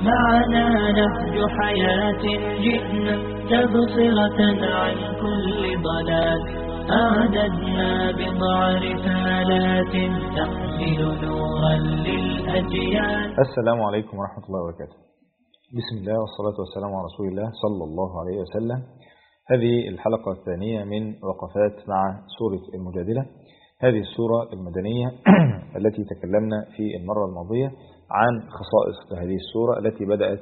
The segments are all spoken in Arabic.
معنا نهج حياة جئنا تبصرة عن كل ضلال. أعددنا بضع رسالات تحمل نورا للأجيال. السلام عليكم ورحمة الله وبركاته. بسم الله والصلاة والسلام على رسول الله صلى الله عليه وسلم. هذه الحلقة الثانية من وقفات مع سورة المجادلة، هذه السورة المدنية التي تكلمنا في المرة الماضية عن خصائص هذه السورة التي بدأت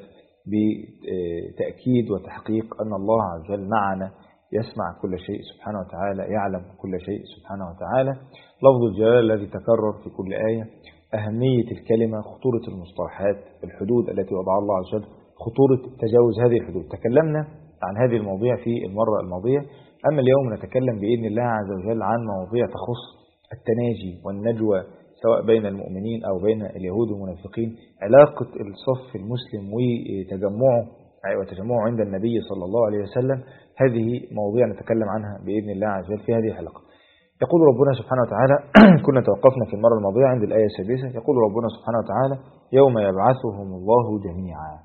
بتأكيد وتحقيق أن الله عز وجل معنا، يسمع كل شيء سبحانه وتعالى، يعلم كل شيء سبحانه وتعالى. لفظ الجلال الذي تكرر في كل آية، أهمية الكلمة، خطورة المصطلحات، الحدود التي وضعها الله عز وجل، خطورة تجاوز هذه الحدود. تكلمنا عن هذه المواضيع في المرة الماضية. أما اليوم نتكلم بإذن الله عز وجل عن مواضيع تخص التناجي والنجوى سواء بين المؤمنين أو بين اليهود والمنافقين، علاقة الصف المسلم وتجمعه عند النبي صلى الله عليه وسلم. هذه مواضيع نتكلم عنها بإذن الله عز وجل في هذه الحلقة. يقول ربنا سبحانه وتعالى كنا توقفنا في المرة الماضية عند الآية السادسة. يقول ربنا سبحانه وتعالى: يوم يبعثهم الله جميعا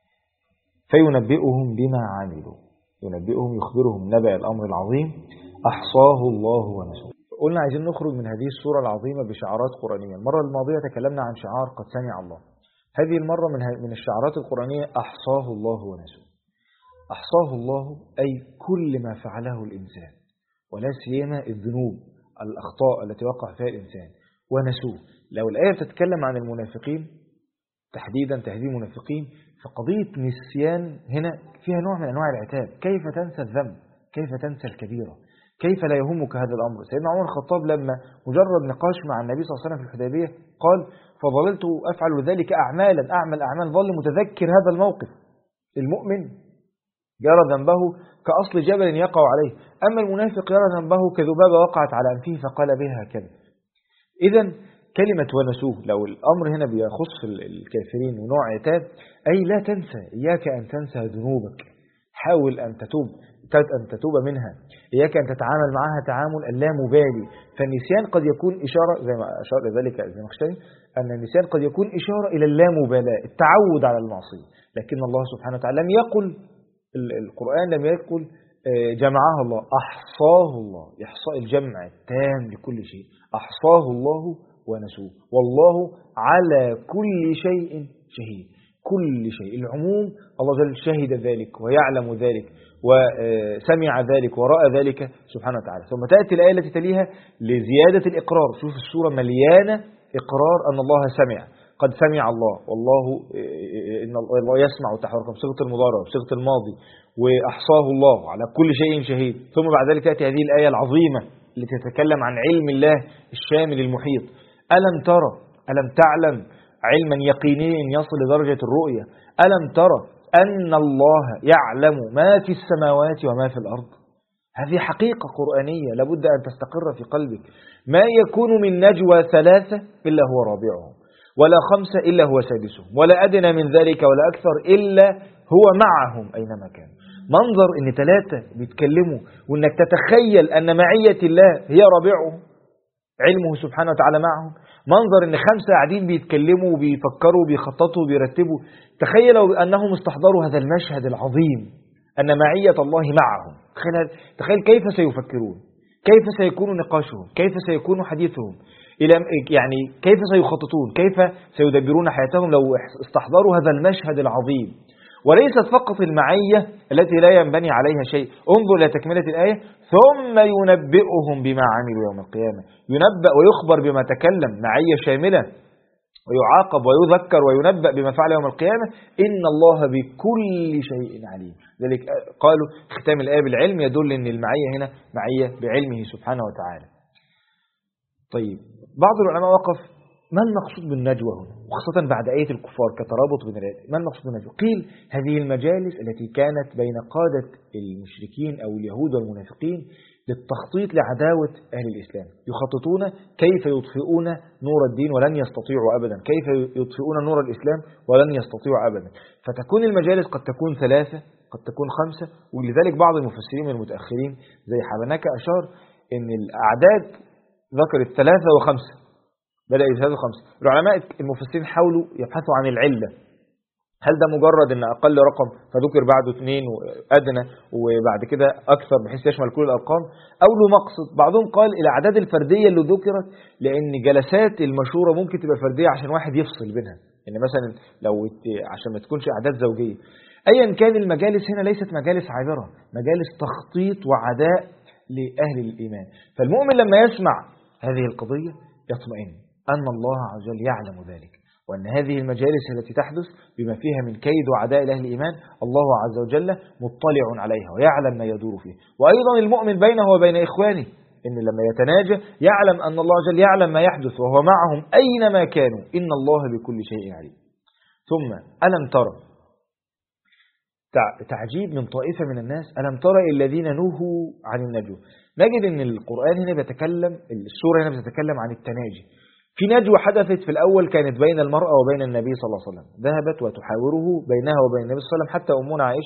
فينبئهم بما عملوا، ينبئهم يخبرهم نبأ الأمر العظيم أحصاه الله ونسوه. قلنا عايزين نخرج من هذه السورة العظيمة بشعارات قرآنية. المرة الماضية تكلمنا عن شعار قد سمع الله. هذه المرة من الشعارات القرآنية أحصاه الله ونسوه. أحصاه الله أي كل ما فعله الإنسان، ولا سيما الذنوب الأخطاء التي وقع فيها الإنسان، ونسوه. لو الآية تتكلم عن المنافقين تحديدا، تهذيب المنافقين، فقضية نسيان هنا فيها نوع من أنواع العتاب. كيف تنسى الذنب؟ كيف تنسى الكبيرة؟ كيف لا يهمك هذا الأمر؟ سيدنا عمر الخطاب لما مجرد نقاش مع النبي صلى الله عليه وسلم في الحديبية قال: فظللت أفعل ذلك أعمل أعمال، ظل متذكر هذا الموقف. المؤمن يرى ذنبه كأصل جبل يقع عليه، أما المنافق يرى ذنبه كذبابة وقعت على أنفه فقال بها هكذا. إذا كلمة ونسوه لو الأمر هنا بيخص الكافرين ونوع عتاب، أي لا تنسى، إياك أن تنسى ذنوبك، حاول أن تتوب منها، إياك أن تتعامل معها تعامل اللامبالي. فالنسيان قد يكون إشارة زي ما أشار ذلك الزمخشري، أن النسيان قد يكون إشارة إلى اللامبالاة، التعود على المعصية. لكن الله سبحانه وتعالى لم يقل، القرآن لم يقل جمعها الله، أحصاه الله، إحصاء الجمع التام لكل شيء. أحصاه الله ونسوه، والله على كل شيء شهيد. كل شيء، العموم، الله جل شهد ذلك ويعلم ذلك وسمع ذلك ورأى ذلك سبحانه وتعالى. ثم تأتي الآية التي تليها لزيادة الإقرار. شوف السورة مليانة إقرار أن الله سمع، قد سمع الله، والله إن الله يسمع تحركم، بصيغة المضارع وبصيغة الماضي، وأحصاه الله على كل شيء شهيد. ثم بعد ذلك تأتي هذه الآية العظيمة التي تتكلم عن علم الله الشامل المحيط. ألم ترى، ألم تعلم علما يقينيا يصل لدرجة الرؤية، ألم ترى أن الله يعلم ما في السماوات وما في الأرض. هذه حقيقة قرآنية لابد أن تستقر في قلبك. ما يكون من نجوى ثلاثة إلا هو رابعهم، ولا خمسة إلا هو سادسهم، ولا أدنى من ذلك ولا أكثر إلا هو معهم أينما كان. منظر إن ثلاثة بيتكلموا وإنك تتخيل أن معية الله هي رابعهم، علمه سبحانه وتعالى معهم. منظر إن خمسة قاعدين بيتكلموا وبيفكروا وبيخططوا وبيرتبوا. تخيلوا أنهم استحضروا هذا المشهد العظيم، أن معية الله معهم. تخيل كيف سيفكرون، كيف سيكون نقاشهم، كيف سيكون حديثهم، يعني كيف سيخططون، كيف سيدبرون حياتهم لو استحضروا هذا المشهد العظيم. وليست فقط المعية التي لا ينبني عليها شيء. انظر إلى تكملة الآية: ثم ينبئهم بما عملوا يوم القيامة. ينبأ ويخبر بما تكلم، معية شاملة، ويعاقب ويذكر وينبأ بما فعل يوم القيامة. إن الله بكل شيء عليم. ذلك قالوا ختام الآية بالعلم يدل أن المعية هنا معية بعلمه سبحانه وتعالى. طيب، بعض العلماء وقف: ما المقصود بالنجوى هنا، وخاصة بعد آية الكفار كترابط بين الآيات؟ ما المقصود بالنجوى؟ قيل هذه المجالس التي كانت بين قادة المشركين أو اليهود والمنافقين للتخطيط لعداوة أهل الإسلام، يخططون كيف يطفئون نور الدين ولن يستطيعوا أبدا، كيف يطفئون نور الإسلام ولن يستطيعوا أبدا. فتكون المجالس قد تكون ثلاثة، قد تكون خمسة. ولذلك بعض المفسرين من المتأخرين زي حبناكة أشار أن الأعداد ذكرت ثلاثة وخمسة، بدأ بثلاثة وخمسة. العلماء المفسرين حاولوا يبحثوا عن العلة، هل ده مجرد ان اقل رقم فذكر بعده 2 وادنى وبعد كده اكثر بحيث يشمل كل الارقام، او له مقصد؟ بعضهم قال الاعداد الفرديه اللي ذكرت لان جلسات المشوره ممكن تبقى فرديه عشان واحد يفصل بينها، يعني مثلا لو عشان ما تكونش اعداد زوجيه. ايا كان المجالس هنا ليست مجالس عابره، مجالس تخطيط وعداء لاهل الايمان. فالمؤمن لما يسمع هذه القضيه يطمئن ان الله عز وجل يعلم ذلك، وأن هذه المجالس التي تحدث بما فيها من كيد وعداء أهل الإيمان الله عز وجل مطلع عليها ويعلم ما يدور فيه. وأيضا المؤمن بينه وبين إخوانه إن لما يتناجى يعلم أن الله عز وجل يعلم ما يحدث وهو معهم أينما كانوا، إن الله بكل شيء عليم. ثم ألم ترى، تعجيب من طائفة من الناس، ألم ترى الذين نهوا عن النجوى. نجد أن القرآن هنا بيتكلم، السورة هنا بتتكلم عن التناجي. في نجوى حدثت في الأول كانت بين المرأة وبين النبي صلى الله عليه وسلم، ذهبت وتحاوره بينها وبين النبي صلى الله عليه وسلم حتى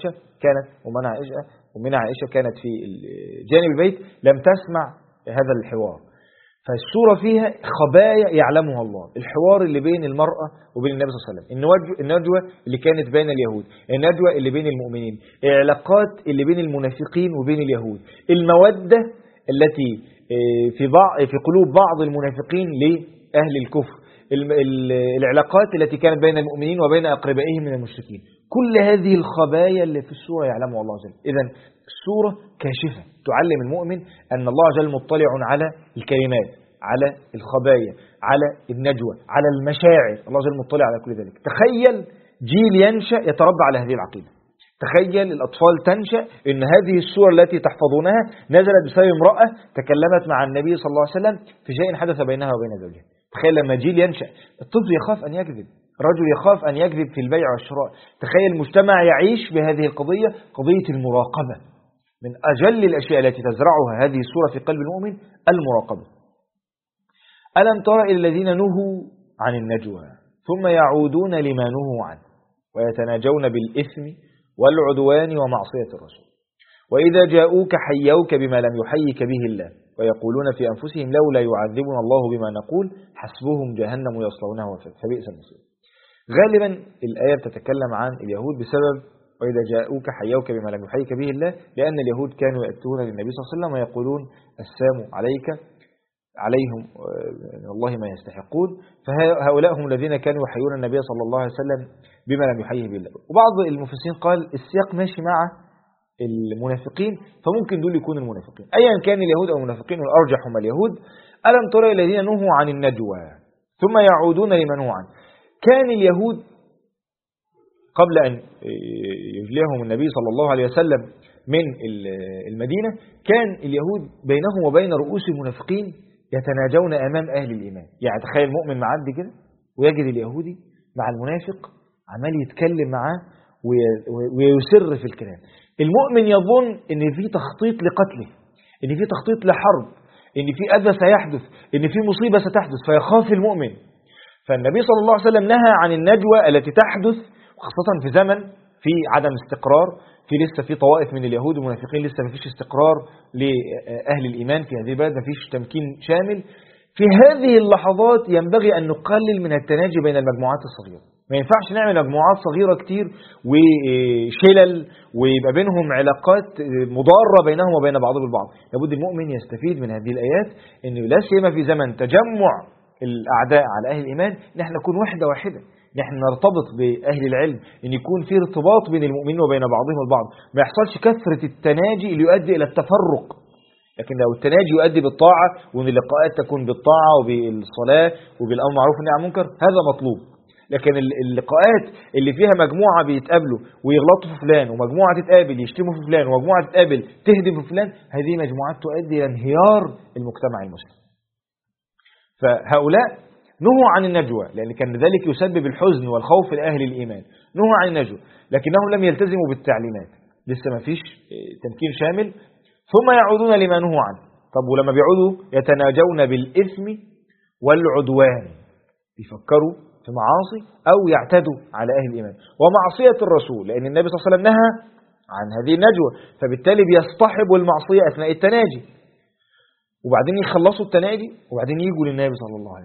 أمنا عائشة كانت في جانب البيت لم تسمع هذا الحوار. فالسورة فيها خبايا يعلمها الله، الحوار اللي بين المرأة وبين النبي صلى الله عليه وسلم، النجوى اللي كانت بين اليهود، النجوى اللي بين المؤمنين، العلاقات اللي بين المنافقين وبين اليهود، المودة التي في قلوب بعض المنافقين لأهل الكفر، العلاقات التي كانت بين المؤمنين وبين أقربائهم من المشركين. كل هذه الخبايا اللي في السورة يعلمها الله عز وجل. إذن السورة كاشفة تعلم المؤمن أن الله عز وجل مطلع على الكلمات، على الخبايا، على النجوى، على المشاعر. الله عز وجل مطلع على كل ذلك. تخيل جيل ينشأ يتربى على هذه العقيدة. تخيل الأطفال تنشأ إن هذه السورة التي تحفظونها نزلت بسبب امرأة تكلمت مع النبي صلى الله عليه وسلم في شيء حدث بينها وبين زوجها. تخيل لما جيل ينشأ، الطفل يخاف أن يكذب، الرجل يخاف أن يكذب في البيع والشراء. تخيل المجتمع يعيش بهذه القضية، قضية المراقبة. من أجل الأشياء التي تزرعها هذه السورة في قلب المؤمن المراقبة. ألم تر إلى الذين نهوا عن النجوى ثم يعودون لما نهوا عنه ويتناجون بالإثم والعدوان ومعصية الرسول وإذا جاءوك حيوك بما لم يحيك به الله ويقولون في أنفسهم لولا يعذبنا الله بما نقول حسبهم جهنم يصلونها فبئس المصير. غالبا الآية بتتكلم عن اليهود بسبب وإذا جاءوك حيوك بما لم يحيك به الله، لأن اليهود كانوا يأتون للنبي صلى الله عليه وسلم ويقولون السام عليهم والله ما يستحقون، فهؤلاء هم الذين كانوا يحيون النبي صلى الله عليه وسلم بما لم يحيه به الله. وبعض المفسرين قال السياق ماشي مع المنافقين، فممكن دول يكونوا المنافقين. أيا كان اليهود أو المنافقين، والأرجح هم اليهود. ألم ترى الذين نهوا عن النجوى ثم يعودون لما نهوا عنه. كان اليهود قبل أن يجليهم النبي صلى الله عليه وسلم من المدينة، كان اليهود بينهم وبين رؤوس المنافقين يتناجون أمام أهل الإيمان. يعني تخيل مؤمن معدي كده ويجد اليهودي مع المنافق عمال يتكلم معاه ويسر في الكلام. المؤمن يظن ان في تخطيط لقتله، ان في تخطيط لحرب، ان في أذى سيحدث، ان في مصيبة ستحدث، فيخاف المؤمن. فالنبي صلى الله عليه وسلم نهى عن النجوى التي تحدث، خاصة في زمن في عدم استقرار، في لسه في طوائف من اليهود والمنافقين لسه ما فيش استقرار لأهل الإيمان في هذه البلد، ما فيش تمكين شامل. في هذه اللحظات ينبغي أن نقلل من التناجي بين المجموعات الصغيرة. ما ينفعش نعمل مجموعات صغيرة كتير وشلل ويبقى بينهم علاقات مضارة بينهم وبين بعضهم البعض. لابد المؤمن يستفيد من هذه الآيات، إنه لا سيما في زمن تجمع الأعداء على أهل الإيمان نحن نكون وحدة واحدة، نحن نرتبط بأهل العلم، إن يكون في ارتباط بين المؤمنين وبين بعضهم البعض، ما يحصلش كثرة التناجي اللي يؤدي إلى التفرق. لكن لو التناجي يؤدي بالطاعة، وأن اللقاءات تكون بالطاعة وبالصلاة وبالأمر معروف والنهي عن المنكر، هذا مطلوب. لكن اللقاءات اللي فيها مجموعة بيتقابلوا ويغلطوا في فلان، ومجموعة تتقابل يشتموا في فلان، ومجموعة تتقابل تهدم في فلان، هذه مجموعات تؤدي إلى انهيار المجتمع المسلم. فهؤلاء نهوا عن النجوى لأن كان ذلك يسبب الحزن والخوف لأهل الإيمان، نهوا عن النجوى لكنهم لم يلتزموا بالتعليمات، لسه ما فيش تمكين شامل. ثم يعودون لما نهوا عنه. طب ولما بيعودوا يتناجون بالإثم والعدوان، بيفكروا في معاصي أو يعتدوا على أهل الإيمان ومعصية الرسول، لأن النبي صلى الله عليه وسلم نهى عن هذه النجوى، فبالتالي بيصطحبوا المعصية أثناء التناجي، وبعدين يخلصوا التناجي وبعدين يجوا للنبي صلى الله عليه وسلم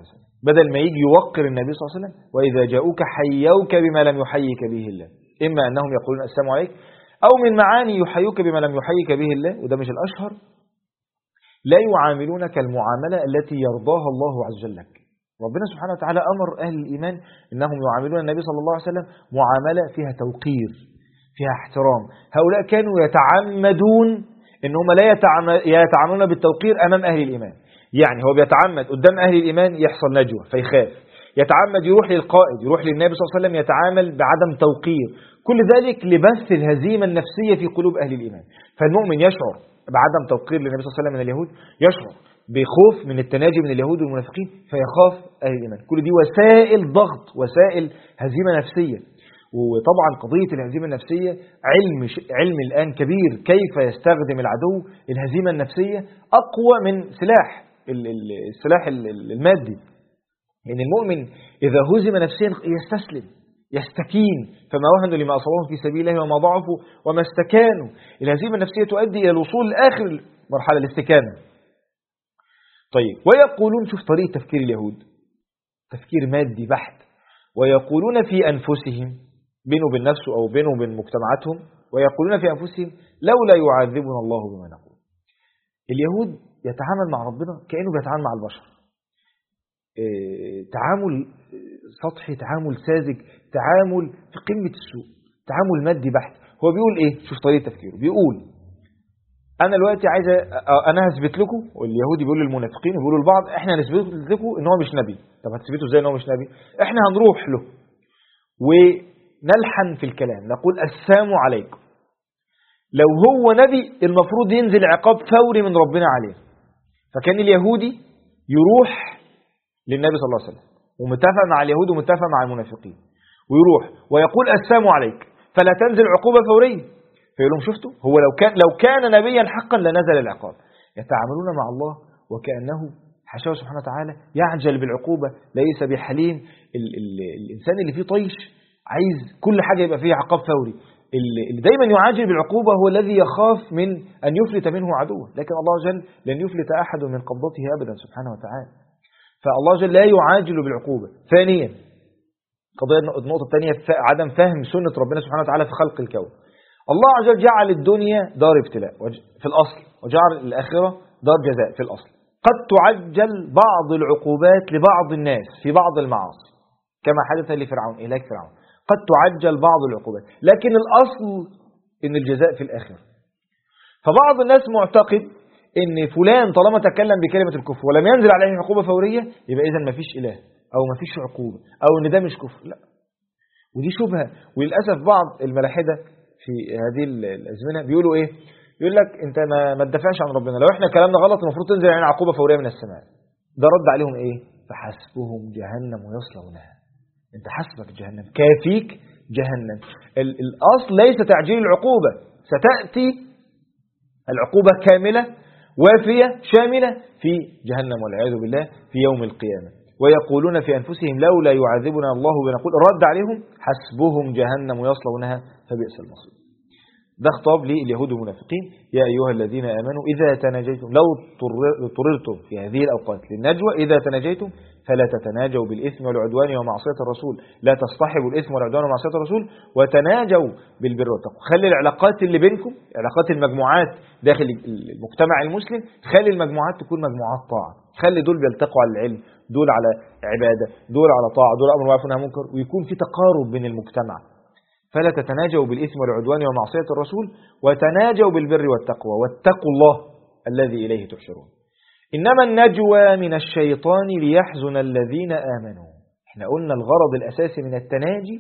بدل ما يجي يوقر النبي صلى الله عليه وسلم. وإذا جاءوك حيوك بما لم يحيك به الله، إما أنهم يقولون السلام عليك، أو من معاني يحيوك بما لم يحيك به الله، وده مش الأشهر، لا يعاملونك المعاملة التي يرضاها الله عز وجل لك. ربنا سبحانه وتعالى أمر أهل الإيمان إنهم يعاملون النبي صلى الله عليه وسلم معاملة فيها توقير، فيها احترام. هؤلاء كانوا يتعمدون إن هم لا يتعاملون بالتوقير أمام أهل الإيمان. يعني هو بيتعمد قدام أهل الإيمان يحصل نجوى فيخاف، يتعمد يروح للقائد، يروح للنبي صلى الله عليه وسلم يتعامل بعدم توقير. كل ذلك لبث الهزيمة النفسية في قلوب أهل الإيمان. فالمؤمن يشعر بعدم توقير للنبي صلى الله عليه وسلم من اليهود، يشعر بخوف من التناجي من اليهود والمنافقين فيخاف أهل الإيمان. كل دي وسائل ضغط، وسائل هزيمة نفسية. وطبعا قضية الهزيمة النفسية علم الآن كبير، كيف يستخدم العدو الهزيمة النفسية أقوى من السلاح المادي. إن المؤمن إذا هزم نفسيا يستسلم، يستكين، فما وهنوا لما أصابهم في سبيل الله وما ضعفوا وما استكانوا. الهزيمة النفسية تؤدي إلى الوصول لآخر مرحلة الاستكانة. طيب، ويقولون، شوف طريقة تفكير اليهود، تفكير مادي بحت. ويقولون في أنفسهم، بينه وبين نفسه أو بينه وبين مجتمعاتهم، ويقولون في أنفسهم لولا يعذبنا الله بما نقول. اليهود يتعامل مع ربنا كأنه بيتعامل مع البشر، تعامل سطحي، تعامل ساذج، تعامل في قمة السوء، تعامل مادي بحت. هو بيقول إيه؟ شوف طريقة تفكيره، بيقول أنا دلوقتي عايز أنا هثبت لكم، واليهودي بيقول للمنافقين وبيقولوا لبعض إحنا هنثبت لكم إن هو مش نبي. طب هتثبتوا إزاي إن هو مش نبي؟ إحنا هنروح له ونلحن في الكلام، نقول السلام عليكم. لو هو نبي المفروض ينزل عقاب فوري من ربنا عليه. فكان اليهودي يروح للنبي صلى الله عليه وسلم ومتفق مع اليهود ومتفق مع المنافقين، ويروح ويقول السلام عليك، فلا تنزل عقوبة فورية. فيقول لهم شفتوا، هو لو كان نبيا حقا لنزل العقاب. يتعاملون مع الله وكأنه حاشاه سبحانه وتعالى يعجل بالعقوبة، ليس بحليم. الإنسان اللي فيه طيش عايز كل حاجة يبقى فيه عقاب فوري. اللي دايما يعاجل بالعقوبة هو الذي يخاف من أن يفلت منه عدوه، لكن الله جل لن يفلت أحد من قبضته أبدا سبحانه وتعالى. فالله جل لا يعاجل بالعقوبة. ثانيا، النقطة الثانية عدم فهم سنة ربنا سبحانه وتعالى في خلق الكون. الله عز وجل جعل الدنيا دار ابتلاء في الأصل، وجعل الآخرة دار جزاء في الأصل. قد تعجل بعض العقوبات لبعض الناس في بعض المعاصي كما حدث لفرعون، إهلاك فرعون. قد تعجل بعض العقوبات، لكن الأصل إن الجزاء في الآخرة. فبعض الناس معتقد إن فلان طالما تكلم بكلمة الكفر ولم ينزل عليه عقوبة فورية يبقى إذن ما فيش إله أو ما فيش عقوبة أو إن ده مش كفر. لا، ودي شبهة. وللأسف بعض الملاحدة في هذه الأزمنة بيقولوا إيه؟ يقول لك أنت ما تدافعش عن ربنا، لو إحنا كلامنا غلط المفروض تنزل علينا عقوبة فورية من السماء. ده رد عليهم إيه؟ فحسبهم جهنم ويصلونها. أنت حسبك جهنم، كافيك جهنم. الأصل ليس تعجيل العقوبة، ستأتي العقوبة كاملة وافية شاملة في جهنم والعياذ بالله في يوم القيامة. ويقولون في أنفسهم لولا يعذبنا الله بنقول. الرد عليهم حسبهم جهنم ويصلونها فبئس المصير. ده خطاب لليهود والمنافقين. يا أيها الذين آمنوا إذا تناجيتم، لو اضطررتم في هذه الأوقات للنجوى، إذا تناجيتم فلا تتناجوا بالإثم والعدوان ومعصية الرسول، لا تصطحبوا الإثم والعدوان ومعصية الرسول، وتناجوا بالبر والتقوى. خلي العلاقات اللي بينكم، علاقات المجموعات داخل المجتمع المسلم، خلي المجموعات تكون مجموعات طاعة. خلي دول بيلتقوا على العلم، دول على عبادة، دول على طاعة، دول أمر معروف ونهي عن المنكر، ويكون في تقارب بين المجتمع. فلا تتناجوا بالإثم والعدوان ومعصية الرسول، وتناجوا بالبر والتقوى، واتقوا الله الذي إليه تحشرون. إنما النجوى من الشيطان ليحزن الذين آمنوا. احنا قلنا الغرض الأساسي من التناجي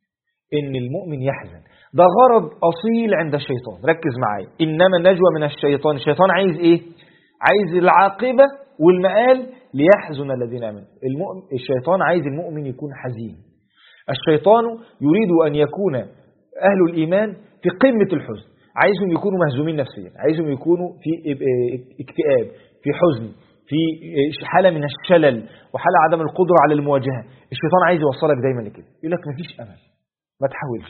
إن المؤمن يحزن، ده غرض أصيل عند الشيطان. ركز معايا، إنما النجوى من الشيطان. الشيطان عايز إيه؟ عايز العاقبة والمآل ليحزن الذين آمنوا. الشيطان عايز المؤمن يكون حزين. الشيطان يريد أن يكون أهل الإيمان في قمة الحزن، عايزهم يكونوا مهزومين نفسيا، عايزهم يكونوا في اكتئاب، في حزن، في حالة من الشلل وحالة عدم القدرة على المواجهة. الشيطان عايز يوصلك دايما لكده، يقول لك مفيش أمل، ما تحاولش،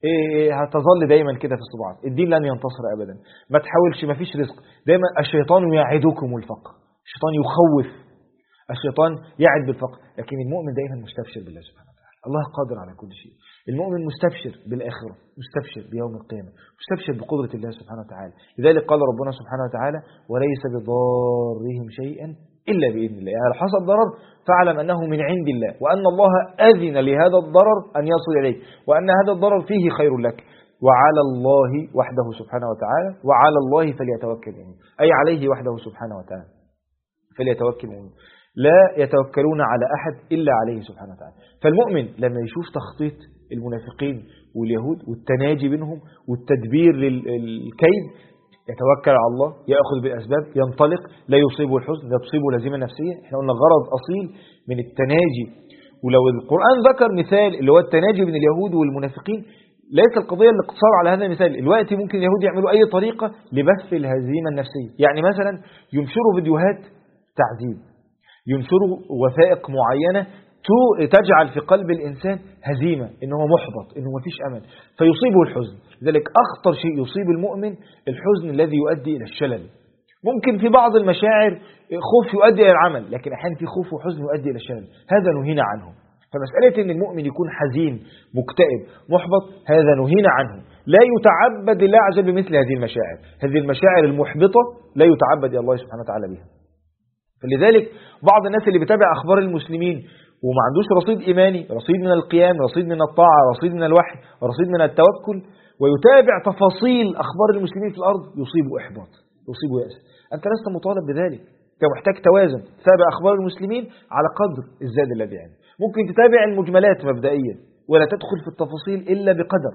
هتظل دايما كده في الصباعات، الدين لن ينتصر أبدا، ما تحاولش، مفيش رزق. دايما الشيطان يعدكم الفقر، الشيطان يخوف. الشيطان يعد بالفقر، لكن المؤمن دائما مستبشر بالله سبحانه وتعالى. الله قادر على كل شيء. المؤمن مستبشر بالآخرة، مستبشر بيوم القيامة، مستبشر بقدرة الله سبحانه وتعالى. لذلك قال ربنا سبحانه وتعالى وليس بضارهم شيئا إلا بإذن الله. يعني لو حصل ضرر فاعلم أنه من عند الله، وأن الله أذن لهذا الضرر أن يصل إليك، وأن هذا الضرر فيه خير لك. وعلى الله وحده سبحانه وتعالى، وعلى الله فليتوكل المؤمنون، أي عليه وحده سبحانه وتعالى فليتوكل المؤمنون، لا يتوكلون على أحد إلا عليه سبحانه وتعالى. فالمؤمن لما يشوف تخطيط المنافقين واليهود والتناجي بينهم والتدبير للكيد يتوكل على الله، يأخذ بالأسباب، ينطلق، لا يصيبه الحزن، لا تصيبه الهزيمة النفسية. احنا قلنا غرض أصيل من التناجي. ولو القرآن ذكر مثال اللي هو التناجي بين اليهود والمنافقين، ليس القضية الاقتصار على هذا المثال. الوقت ممكن اليهود يعملوا أي طريقة لبث الهزيمة النفسية، يعني مثلا ينشروا فيديوهات تعذيب، ينشروا وثائق معينة تجعل في قلب الإنسان هزيمة، إنه محبط، إنه مفيش أمل، فيصيبه الحزن. لذلك أخطر شيء يصيب المؤمن الحزن الذي يؤدي إلى الشلل. ممكن في بعض المشاعر خوف يؤدي إلى العمل، لكن أحيانا في خوف وحزن يؤدي إلى الشلل، هذا نهينا عنه. فمسألة إن المؤمن يكون حزين، مكتئب، محبط، هذا نهينا عنه. لا يتعبد لله عز وجل بمثل هذه المشاعر. هذه المشاعر المحبطة لا يتعبد الله سبحانه وتعالى بها. فلذلك بعض الناس اللي بيتابع أخبار المسلمين وما عندوش رصيد إيماني، رصيد من القيام، رصيد من الطاعة، رصيد من الوحي، رصيد من التوكل، ويتابع تفاصيل أخبار المسلمين في الأرض، يصيبه إحباط، يصيبه يأس. أنت لست مطالب بذلك، أنت محتاج توازن، تتابع أخبار المسلمين على قدر الزاد الذي عنده. ممكن تتابع المجملات مبدئيا ولا تدخل في التفاصيل إلا بقدر،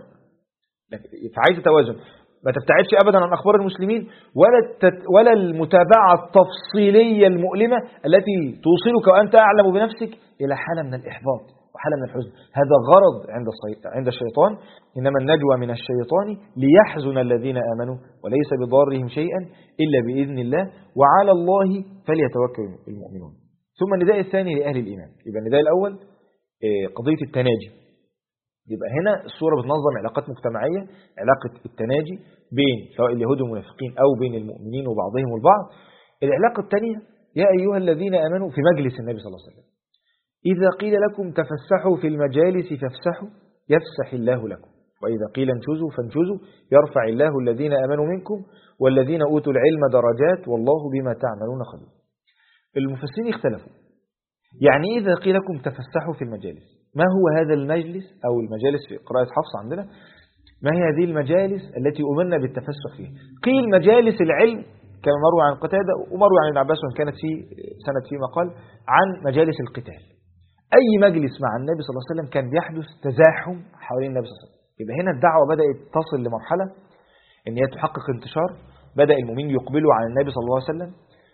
فعايز توازن. ما تبتعدش أبدا عن أخبار المسلمين ولا المتابعة التفصيلية المؤلمة التي توصلك وأنت أعلم بنفسك إلى حالة من الإحباط وحالة من الحزن. هذا غرض عند الشيطان. إنما النجوى من الشيطان ليحزن الذين آمنوا وليس بضارهم شيئا إلا بإذن الله وعلى الله فليتوكل المؤمنون. ثم النداء الثاني لأهل الإيمان. يبقى النداء الأول قضية التناجي. يبقى هنا السورة بتنظم علاقات مجتمعية، علاقة التناجي بين سواء اليهود والمنافقين أو بين المؤمنين وبعضهم البعض. العلاقة الثانية يا أيها الذين آمنوا في مجلس النبي صلى الله عليه وسلم إذا قيل لكم تفسحوا في المجالس فافسحوا يفسح الله لكم وإذا قيل انشزوا فانشزوا يرفع الله الذين آمنوا منكم والذين أوتوا العلم درجات والله بما تعملون خبير. المفسرين اختلفوا، يعني إذا قيل لكم تفسحوا في المجالس، ما هو هذا المجلس أو المجالس في قراءة حفص عندنا، ما هي هذه المجالس التي أمرنا بالتفسح فيها؟ قيل مجالس العلم كما مروي عن قتادة ومروي عن ابن عباس وان كانت في سند فيما قال عن مجالس القتال. أي مجلس مع النبي صلى الله عليه وسلم كان بيحدث تزاحم حوالين النبي صلى الله عليه وسلم. يبقى هنا الدعوة بدأت تصل لمرحلة ان هي تحقق انتشار، بدأ المؤمنين يقبلوا على النبي صلى الله عليه وسلم،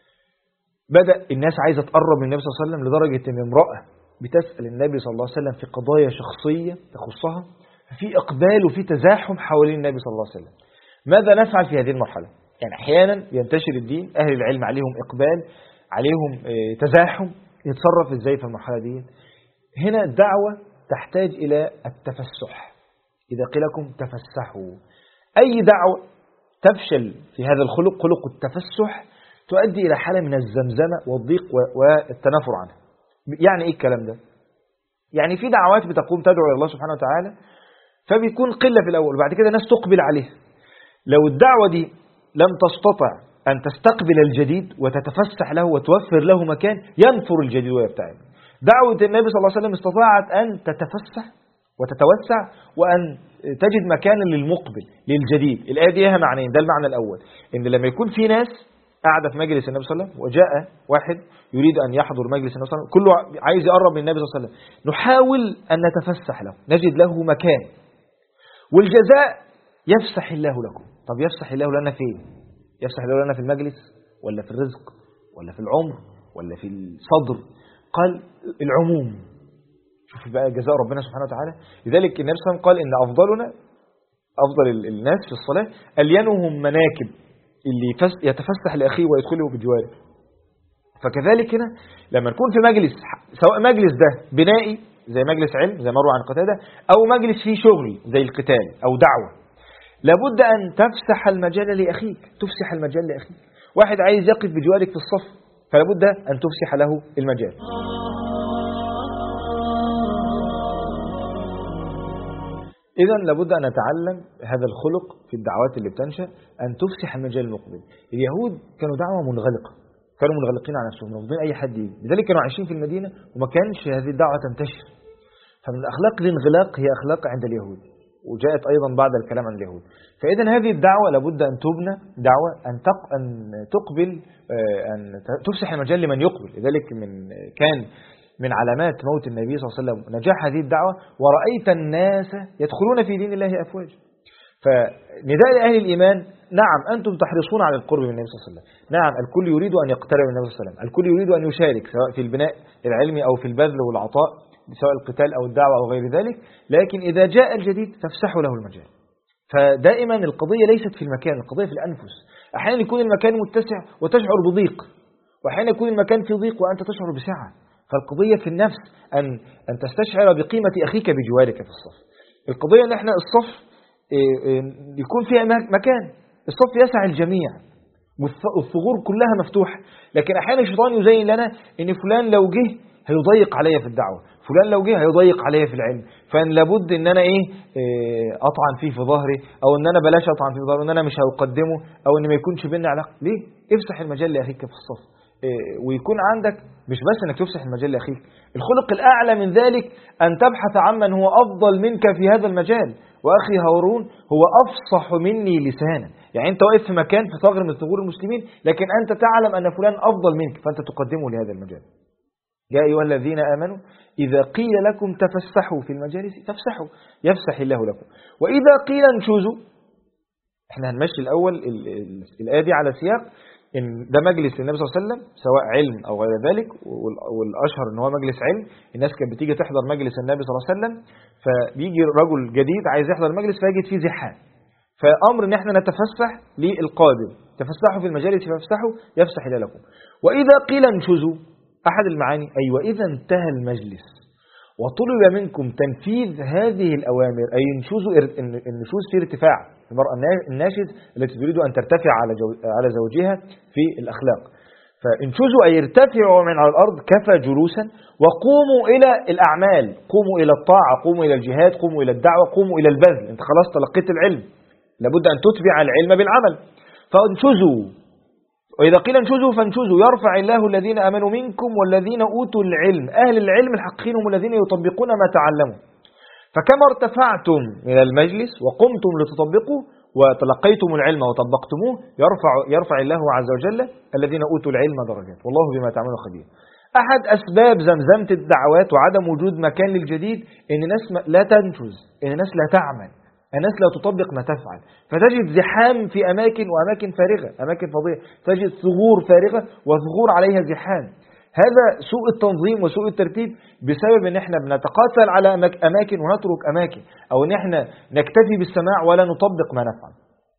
بدأ الناس عايزة تقرب من النبي صلى الله عليه وسلم لدرجة ان امرأة بتسأل النبي صلى الله عليه وسلم في قضايا شخصية تخصها، في إقبال وفي تزاحم حوالين النبي صلى الله عليه وسلم. ماذا نفعل في هذه المرحلة؟ يعني أحيانا ينتشر الدين، أهل العلم عليهم إقبال، عليهم تزاحم، يتصرف إزاي في المرحلة دي؟ هنا الدعوة تحتاج إلى التفسح. إذا قيل لكم تفسحوا، أي دعوة تفشل في هذا الخلق، خلق التفسح، تؤدي إلى حالة من الزمزمة والضيق والتنافر عنها. يعني إيه الكلام ده؟ يعني في دعوات بتقوم تدعو إلى الله سبحانه وتعالى فبيكون قلة في الأول وبعد كده الناس تقبل عليها. لو الدعوة دي لم تستطع أن تستقبل الجديد وتتفسح له وتوفر له مكان، ينفر الجديد ويبتعد. دعوة النبي صلى الله عليه وسلم استطاعت أن تتفسح وتتوسع وأن تجد مكانا للمقبل للجديد. الآية دي لها معنيين. ده المعنى الأول، إن لما يكون في ناس قاعدة في مجلس النبي صلى الله عليه وسلم وجاء واحد يريد أن يحضر مجلس النبي صلى الله عليه وسلم، كله عايز يقرب من النبي صلى الله عليه وسلم، نحاول أن نتفسح له، نجد له مكان، والجزاء يفسح الله لكم. طب يفسح الله لنا فين؟ يفسح الله لنا في المجلس ولا في الرزق ولا في العمر ولا في الصدر؟ قال العموم. شوف بقى جزاء ربنا سبحانه وتعالى. لذلك النبي صلى الله عليه وسلم قال إن أفضل الناس في الصلاة ألينهم مناكب، اللي يتفسح لأخيه ويدخله بجواره. فكذلك هنا لما نكون في مجلس، سواء مجلس ده بنائي زي مجلس علم زي مروي عن قتادة، أو مجلس فيه شغل زي القتال أو دعوة، لابد أن تفسح المجال لأخيك، تفسح المجال لأخيك. واحد عايز يقف بجوارك في الصف، فلا بد أن تفسح له المجال. إذن لابد أن نتعلم هذا الخلق في الدعوات اللي بتنشأ، أن تفسح المجال المقبل. اليهود كانوا دعوة منغلقة، كانوا منغلقين على نفسهم، رافضين أي حد يجي، لذلك كانوا عايشين في المدينة وما كانش هذه الدعوة تنتشر. فمن أخلاق الانغلاق هي أخلاق عند اليهود، وجاءت أيضا بعد الكلام عن اليهود. فإذن هذه الدعوة لابد أن تبنى دعوة أن تقبل، أن تفسح المجال لمن يقبل. لذلك كان من علامات موت النبي صلى الله عليه وسلم نجاح هذه الدعوة: ورأيت الناس يدخلون في دين الله أفواجا. فنداء لأهل الإيمان: نعم أنتم تحرصون على القرب من النبي صلى الله عليه وسلم، نعم الكل يريد أن يقترب من النبي صلى الله عليه وسلم، الكل يريد أن يشارك سواء في البناء العلمي أو في البذل والعطاء، سواء القتال أو الدعوة أو غير ذلك، لكن إذا جاء الجديد فافسحوا له المجال. فدائما القضية ليست في المكان، القضية في الأنفس. أحيانا يكون المكان متسع وتشعر بضيق، وأحيانا يكون المكان في ضيق وأنت تشعر بسعة. فالقضية في النفس أن تستشعر بقيمة أخيك بجوارك في الصف. القضية أن احنا الصف يكون فيها مكان، الصف يسع الجميع والثغور كلها مفتوحة، لكن أحيانا الشيطان يزين لنا أن فلان لو جه هيضيق عليا في الدعوة، فلان لو جه هيضيق عليا في العلم، فان لابد ان انا اطعن فيه في ظهري، او ان انا بلاش اطعن فيه في ظهري، ان انا مش هقدمه، او ان ما يكونش بيننا علاقة. ليه؟ افسح المجال لأخيك في الصف، ويكون عندك مش بس انك تفسح المجال لأخيك، الخلق الأعلى من ذلك أن تبحث عمن هو أفضل منك في هذا المجال. وأخي هارون هو أفصح مني لسانا، يعني أنت واقف في مكان في ثغر من ثغور المسلمين، لكن أنت تعلم أن فلان أفضل منك فأنت تقدمه لهذا المجال. يا أيها الذين آمنوا إذا قيل لكم تفسحوا في المجالس فافسحوا يفسح الله لكم، وإذا قيل انشزوا. احنا هنمشي الأول الآية دي على سياق إن ده مجلس للنبي صلى الله عليه وسلم سواء علم أو غير ذلك، والأشهر إن هو مجلس علم. الناس كانت بتيجي تحضر مجلس النبي صلى الله عليه وسلم، فبيجي رجل جديد عايز يحضر المجلس فيجد فيه زحام، فأمر إن احنا نتفسح للقادم، تفسحوا في المجالس فافسحوا يفسح الله لكم. وإذا قيل انشزوا، أحد المعاني أي وإذا انتهى المجلس وطلب منكم تنفيذ هذه الأوامر، أي النشوز في ارتفاع، المرأة الناشز التي تريد أن ترتفع على زوجها في الأخلاق. فانشزوا أي ارتفعوا من على الأرض كفى جلوسا، وقوموا إلى الأعمال، قوموا إلى الطاعة، قوموا إلى الجهاد، قوموا إلى الدعوة، قوموا إلى البذل. أنت خلاص تلقيت العلم، لابد أن تتبع العلم بالعمل. فانشزوا، وإذا قيل انشزوا فانشزوا يرفع الله الذين آمنوا منكم والذين أوتوا العلم. أهل العلم الحقين هم الذين يطبقون ما تعلموا. فكما ارتفعتم من المجلس وقمتم لتطبقوا وتلقيتم العلم وطبقتموه، يرفع الله عز وجل الذين أوتوا العلم درجات، والله بما تعملون خبير. أحد أسباب زمزمة الدعوات وعدم وجود مكان للجديد إن الناس لا تنشز، إن الناس لا تعمل، الناس لا تطبق ما تفعل، فتجد زحام في أماكن وأماكن فارغة، أماكن فاضية، تجد ثغور فارغة وثغور عليها زحام. هذا سوء التنظيم وسوء الترتيب بسبب ان احنا بنتقاتل على أماكن ونترك أماكن، أو ان احنا نكتفي بالسماع ولا نطبق ما نفعل.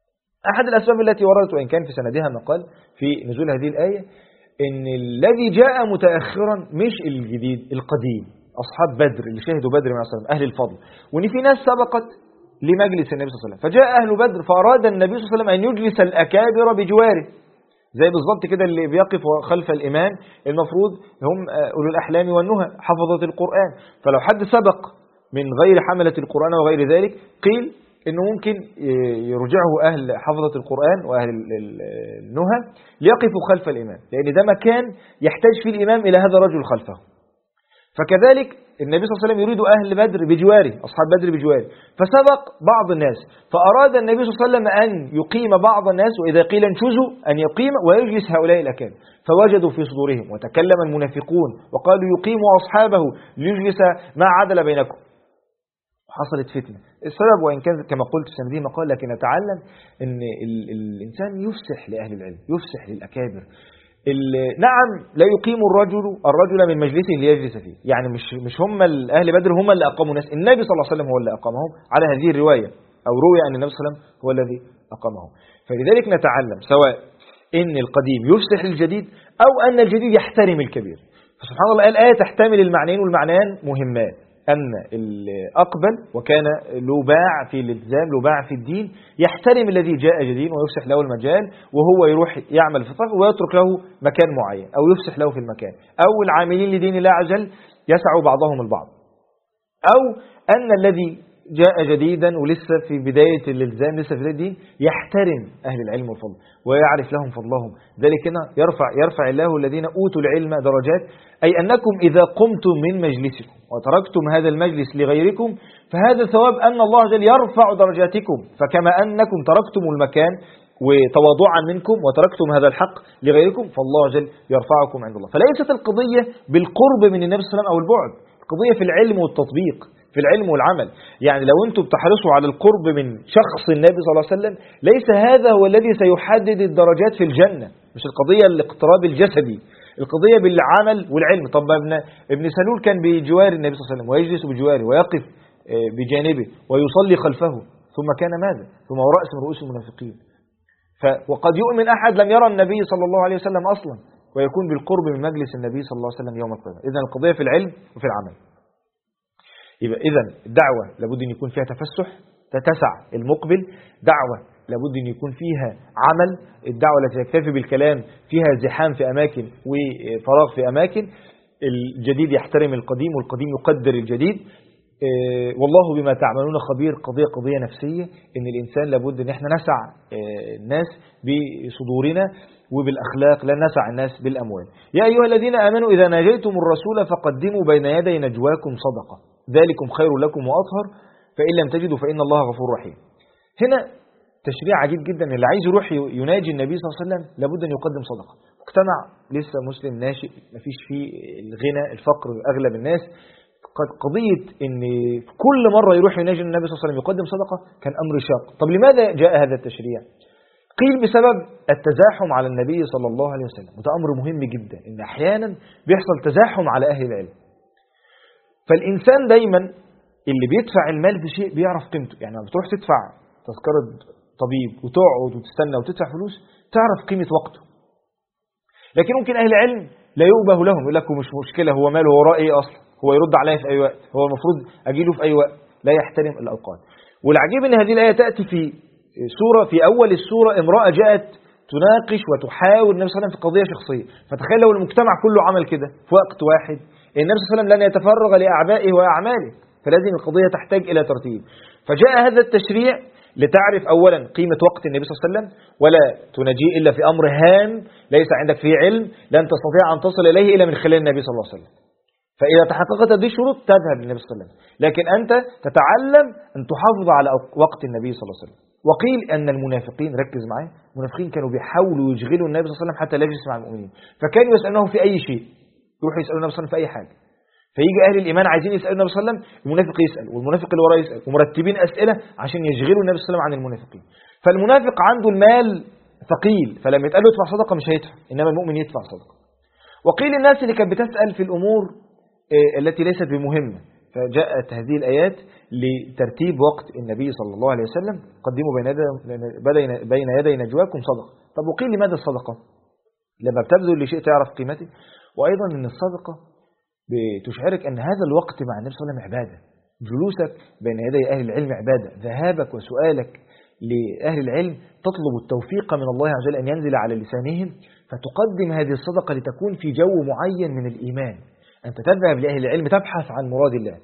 أحد الأسباب التي وردت وإن كان في سندها مقال في نزول هذه الآية ان الذي جاء متأخرا مش الجديد، القديم، أصحاب بدر اللي شهدوا بدر مع السلام، أهل الفضل، وإن في ناس سبقت لمجلس النبي صلى الله عليه وسلم، فجاء أهل بدر فأراد النبي صلى الله عليه وسلم أن يجلس الأكابر بجواره، زي بالضبط كده اللي بيقف خلف الإمام المفروض هم أولو الأحلام والنهى حفظة القرآن. فلو حد سبق من غير حملة القرآن وغير ذلك قيل إنه ممكن يرجعه أهل حفظة القرآن وأهل النهى ليقفوا خلف الإمام، لأن ده مكان يحتاج فيه الإمام إلى هذا الرجل خلفه. فكذلك النبي صلى الله عليه وسلم يريد أهل بدر بجواره، أصحاب بدر بجواره، فسبق بعض الناس، فأراد النبي صلى الله عليه وسلم أن يقيم بعض الناس، وإذا قيل انشزوا أن يقيم ويجلس هؤلاء الأكابر، فوجدوا في صدورهم وتكلم المنافقون وقالوا يقيم أصحابه ليجلس ما عدل بينكم. حصلت فتنة. السبب وإن كان كما قلت في سندي مقال، لكن نتعلم أن الإنسان يفسح لأهل العلم، يفسح للأكابر. نعم لا يقيم الرجل من مجلسه ليجلس فيه، يعني مش هم أهل بدر هم اللي أقاموا الناس، النبي صلى الله عليه وسلم هو اللي أقامهم على هذه الرواية، أو روي أن النبي صلى الله عليه وسلم هو الذي أقامهم. فلذلك نتعلم سواء إن القديم يفسح للجديد أو أن الجديد يحترم الكبير. فسبحان الله الآية تحتمل المعنيين والمعنيان مهمان. أن الأقبل وكان له باع في الالتزام، له باع في الدين، يحترم الذي جاء جديد ويفسح له المجال، وهو يروح يعمل في الطرف ويترك له مكان معين أو يفسح له في المكان، أو العاملين لدين الله عز وجل يسعوا بعضهم البعض، أو أن الذي جاء جديدا ولسه في بداية الالتزام، لسه في بداية الدين، يحترم أهل العلم والفضل ويعرف لهم فضلهم. ذلك هنا يرفع الله الذين أوتوا العلم درجات، أي أنكم إذا قمتم من مجلسكم وتركتم هذا المجلس لغيركم فهذا ثواب أن الله جل يرفع درجاتكم، فكما أنكم تركتم المكان وتواضعا منكم وتركتم هذا الحق لغيركم فالله جل يرفعكم عند الله. فليست القضية بالقرب من النبي صلى الله عليه وسلم أو البعد، القضية في العلم والتطبيق، في العلم والعمل. يعني لو أنتم بتحرصوا على القرب من شخص النبي صلى الله عليه وسلم ليس هذا هو الذي سيحدد الدرجات في الجنة، مش القضية الاقتراب الجسدي، القضية بالعمل والعلم. طب ابن سلول كان بجوار النبي صلى الله عليه وسلم ويجلس بجواره ويقف بجانبه ويصلي خلفه، ثم كان ماذا؟ ثم هو رأس من رؤوس المنافقين. وقد يؤمن أحد لم يرى النبي صلى الله عليه وسلم أصلا ويكون بالقرب من مجلس النبي صلى الله عليه وسلم يوم القيامة. إذن القضية في العلم وفي العمل. إذن الدعوة لابد أن يكون فيها تفسح تتسع المقبل، دعوة لابد أن يكون فيها عمل، الدعوة التي تكتفي بالكلام فيها زحام في أماكن وفراغ في أماكن، الجديد يحترم القديم والقديم يقدر الجديد. والله بما تعملون خبير. قضية نفسية، إن الإنسان لابد أن احنا نسع الناس بصدورنا وبالأخلاق، لا نسع الناس بالأموال. يا أيها الذين آمنوا إذا ناجيتم الرسول فقدموا بين يدي نجواكم صدقة ذلكم خير لكم وأطهر فإن لم تجدوا فإن الله غفور رحيم. هنا تشريع عجيب جدا، اللي عايز يروح يناجي النبي صلى الله عليه وسلم لابد أن يقدم صدقة. مجتمع لسه مسلم ناشئ مفيش فيه الغنى الفقر أغلب الناس، قضية ان كل مرة يروح يناجي النبي صلى الله عليه وسلم يقدم صدقة كان أمر شاق. طب لماذا جاء هذا التشريع؟ قيل بسبب التزاحم على النبي صلى الله عليه وسلم، وده أمر مهم جدا، إن أحيانا بيحصل تزاحم على أهل العلم. فالإنسان دايما اللي بيدفع المال في شيء بيعرف قيمته. يعني لما بتروح تدفع تذكرة طبيب وتقعد وتستنى وتدفع فلوس تعرف قيمة وقته. لكن ممكن أهل العلم لا يؤبه لهم، يقول لك مش مشكلة، هو ماله، هو رأيه أصلا، هو يرد عليا في أي وقت، هو المفروض أجيله في أي وقت، لا يحترم الأوقات. والعجيب أن هذه الآية تأتي في أول السورة امرأة جاءت تناقش وتحاور النبي صلى الله عليه وسلم في قضية شخصية. فتخيل لو المجتمع كله عمل كده في وقت واحد، النبي صلى الله عليه وسلم لن يتفرغ لأعبائه وأعماله، فلازم القضية تحتاج إلى ترتيب. فجاء هذا التشريع لتعرف أولا قيمة وقت النبي صلى الله عليه وسلم، ولا تناجيه إلا في أمر هام ليس عندك فيه علم، لن تستطيع أن تصل إليه إلا من خلال النبي صلى الله عليه وسلم. فإذا تحققت هذه الشروط تذهب للنبي صلى الله عليه وسلم، لكن أنت تتعلم أن تحافظ على وقت النبي صلى الله عليه وسلم. وقيل أن المنافقين، ركز معايا، المنافقين كانوا بيحاولوا يشغلوا النبي صلى الله عليه وسلم حتى لا يجلس مع المؤمنين، فكانوا يسألونه في أي شيء، يروحوا يسألوا النبي صلى الله عليه وسلم في أي حاجة. فيجي أهل الإيمان عايزين يسألوا النبي صلى الله عليه وسلم، المنافق يسأل والمنافق اللي وراه يسأل، ومرتبين أسئلة عشان يشغلوا النبي صلى الله عليه وسلم عن المنافقين. فالمنافق عنده المال ثقيل، فلما يتقال له ادفع صدقة مش هيدفع، إنما المؤمن يدفع صدقة. وقيل الناس اللي كانت بتسأل في الأمور التي ليست بمهمة، فجاءت هذه الآيات لترتيب وقت النبي صلى الله عليه وسلم، قدموا بين يدي نجواكم صدقة. طب وقيل لماذا الصدقة؟ لما بتبذل لشيء تعرف قيمته، وأيضا أن الصدقة بتشعرك أن هذا الوقت مع النبي صلى الله عليه وسلم عبادة، جلوسك بين يدي أهل العلم عبادة، ذهابك وسؤالك لأهل العلم تطلب التوفيق من الله عز وجل أن ينزل على لسانهم، فتقدم هذه الصدقة لتكون في جو معين من الإيمان. أنت تذهب لأهل العلم تبحث عن مراد الله،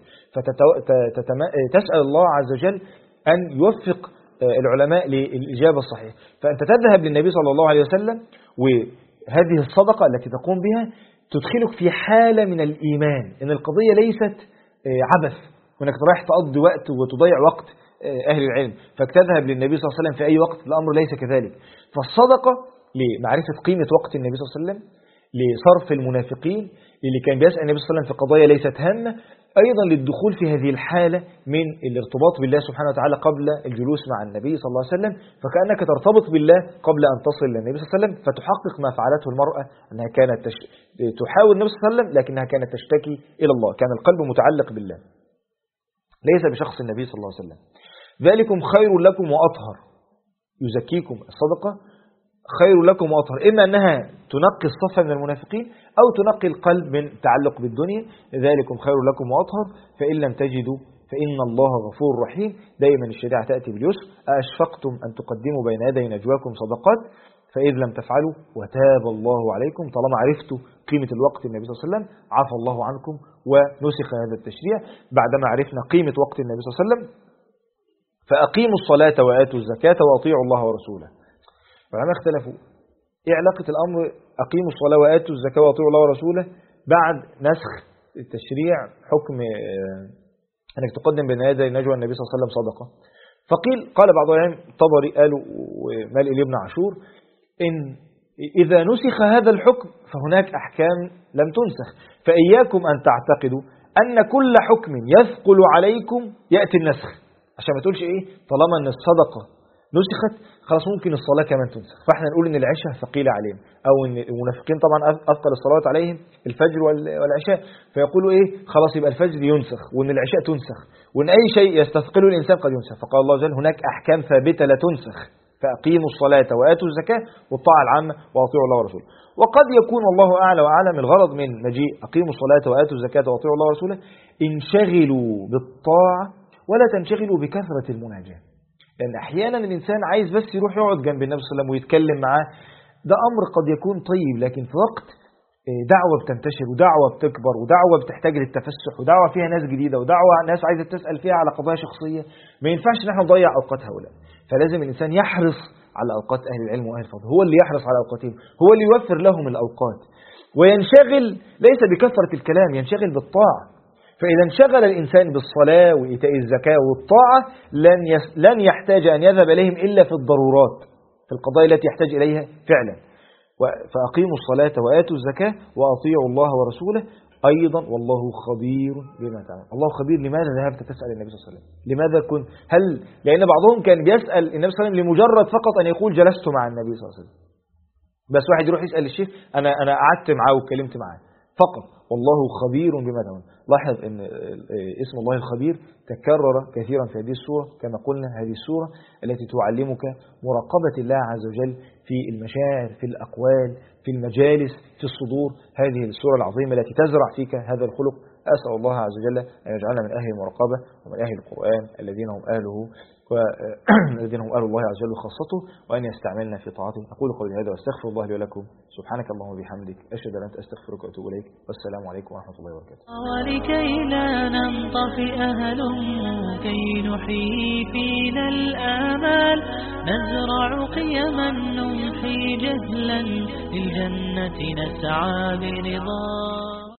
فتسأل الله عز وجل أن يوفق العلماء للإجابة الصحيحة. فأنت تذهب للنبي صلى الله عليه وسلم، وهذه الصدقة التي تقوم بها تدخلك في حالة من الإيمان، إن القضية ليست عبث وأنك رايح تقضي وقت وتضيع وقت أهل العلم فاكتذهب للنبي صلى الله عليه وسلم في أي وقت، الأمر ليس كذلك. فالصدقة لمعرفة قيمة وقت النبي صلى الله عليه وسلم، لصرف المنافقين اللي كان بيسأل النبي صلى الله عليه وسلم في قضايا ليست هامة، أيضا للدخول في هذه الحالة من الارتباط بالله سبحانه وتعالى قبل الجلوس مع النبي صلى الله عليه وسلم، فكأنك ترتبط بالله قبل أن تصل للنبي صلى الله عليه وسلم، فتحقق ما فعلته المرأة أنها كانت تحاول النبي صلى الله عليه وسلم لكنها كانت تشتكي إلى الله، كان القلب متعلق بالله ليس بشخص النبي صلى الله عليه وسلم. ذلكم خير لكم وأطهر، يزكيكم الصدقة خير لكم وأطهر، إما أنها تنقي الصف من المنافقين أو تنقي القلب من تعلق بالدنيا. ذلكم خير لكم وأطهر، فإن لم تجدوا فإن الله غفور رحيم. دائما الشريعة تأتي باليسر. أشفقتم أن تقدموا بين يدي نجواكم صدقات فإذ لم تفعلوا وتاب الله عليكم. طالما عرفتوا قيمة الوقت النبي صلى الله عليه وسلم عفى الله عنكم ونسخ هذا التشريع. بعدما عرفنا قيمة وقت النبي صلى الله عليه وسلم فأقيموا الصلاة وآتوا الزكاة وأطيعوا الله ورسوله. العلماء اختلفوا إيه علاقة الأمر أقيموا الصلاة وآتوا الزكاة وأطيعوا الله ورسوله بعد نسخ التشريع حكم أنك تقدم بين يدي نجوى النبي صلى الله عليه وسلم صدقة. قال بعض العلماء طبري قالوا ومال ابن عاشور إن إذا نسخ هذا الحكم فهناك أحكام لم تنسخ، فإياكم أن تعتقدوا أن كل حكم يثقل عليكم يأتي النسخ، عشان ما تقولش إيه طالما أن الصدقة نسخت خلاص ممكن الصلاة كمان تنسخ. فإحنا نقول إن العشاء ثقيلة عليهم، أو إن المنافقين طبعا أثقل الصلوات عليهم الفجر والعشاء، فيقولوا إيه خلاص يبقى الفجر ينسخ وإن العشاء تنسخ وإن أي شيء يستثقله الإنسان قد ينسخ. فقال الله جل هناك أحكام ثابتة لا تنسخ، فأقيموا الصلاة وآتوا الزكاة والطاعة العامة وأطيعوا الله ورسوله. وقد يكون الله أعلى وأعلم الغرض من مجيء أقيموا الصلاة وآتوا الزكاة وأطيعوا الله ورسوله انشغلوا بالطاعة ولا تنشغلوا بكثرة المناجاة. لأن أحيانا الإنسان عايز بس يروح يقعد جنب النبي صلى الله عليه وسلم ويتكلم معاه، ده أمر قد يكون طيب، لكن في وقت دعوة بتنتشر ودعوة بتكبر ودعوة بتحتاج للتفسح ودعوة فيها ناس جديدة ودعوة ناس عايزة تسأل فيها على قضايا شخصية، ما ينفعش نحن نضيع أوقات هؤلاء. فلازم الإنسان يحرص على أوقات أهل العلم وأهل الفضل، هو اللي يحرص على أوقاتهم، هو اللي يوفر لهم الأوقات، وينشغل ليس بكثرة الكلام، ينشغل بالطاعة. فإذا انشغل الإنسان بالصلاة وإيتاء الزكاة والطاعة لن يحتاج أن يذهب إليهم إلا في الضرورات، في القضايا التي يحتاج إليها فعلا. فأقيموا الصلاة وآتوا الزكاة وأطيعوا الله ورسوله أيضا والله خبير بما تعمل. الله خبير. لماذا ذهبت تسأل النبي صلى الله عليه وسلم؟ لماذا كنت لأن بعضهم كان بيسأل النبي صلى الله عليه وسلم لمجرد فقط أن يقول جلست مع النبي صلى الله عليه وسلم. بس واحد يروح يسأل الشيخ أنا قعدت معاه واتكلمت معاه فقط. والله خبير بما تعمل. لاحظ أن اسم الله الخبير تكرر كثيرا في هذه السورة، كما قلنا هذه السورة التي تعلمك مراقبة الله عز وجل في المشاعر، في الأقوال، في المجالس، في الصدور. هذه السورة العظيمة التي تزرع فيك هذا الخلق. أسأل الله عز وجل أن يجعلنا من أهل المراقبة ومن أهل القرآن الذين هم أهله والذين هم أهل الله عز وجل وخاصته، وأن يستعملنا في طاعته. أقول قولي هذا واستغفر الله لي ولكم. سبحانك اللهم وبحمدك أشهد أن لا إله إلا أنت أستغفرك وأتوب إليك. والسلام عليكم ورحمة الله وبركاته. ولكي لا ننطفئ كي نحيي فينا الآمال نزرع قيما نمحي جهلا للجنة نسعى برضا.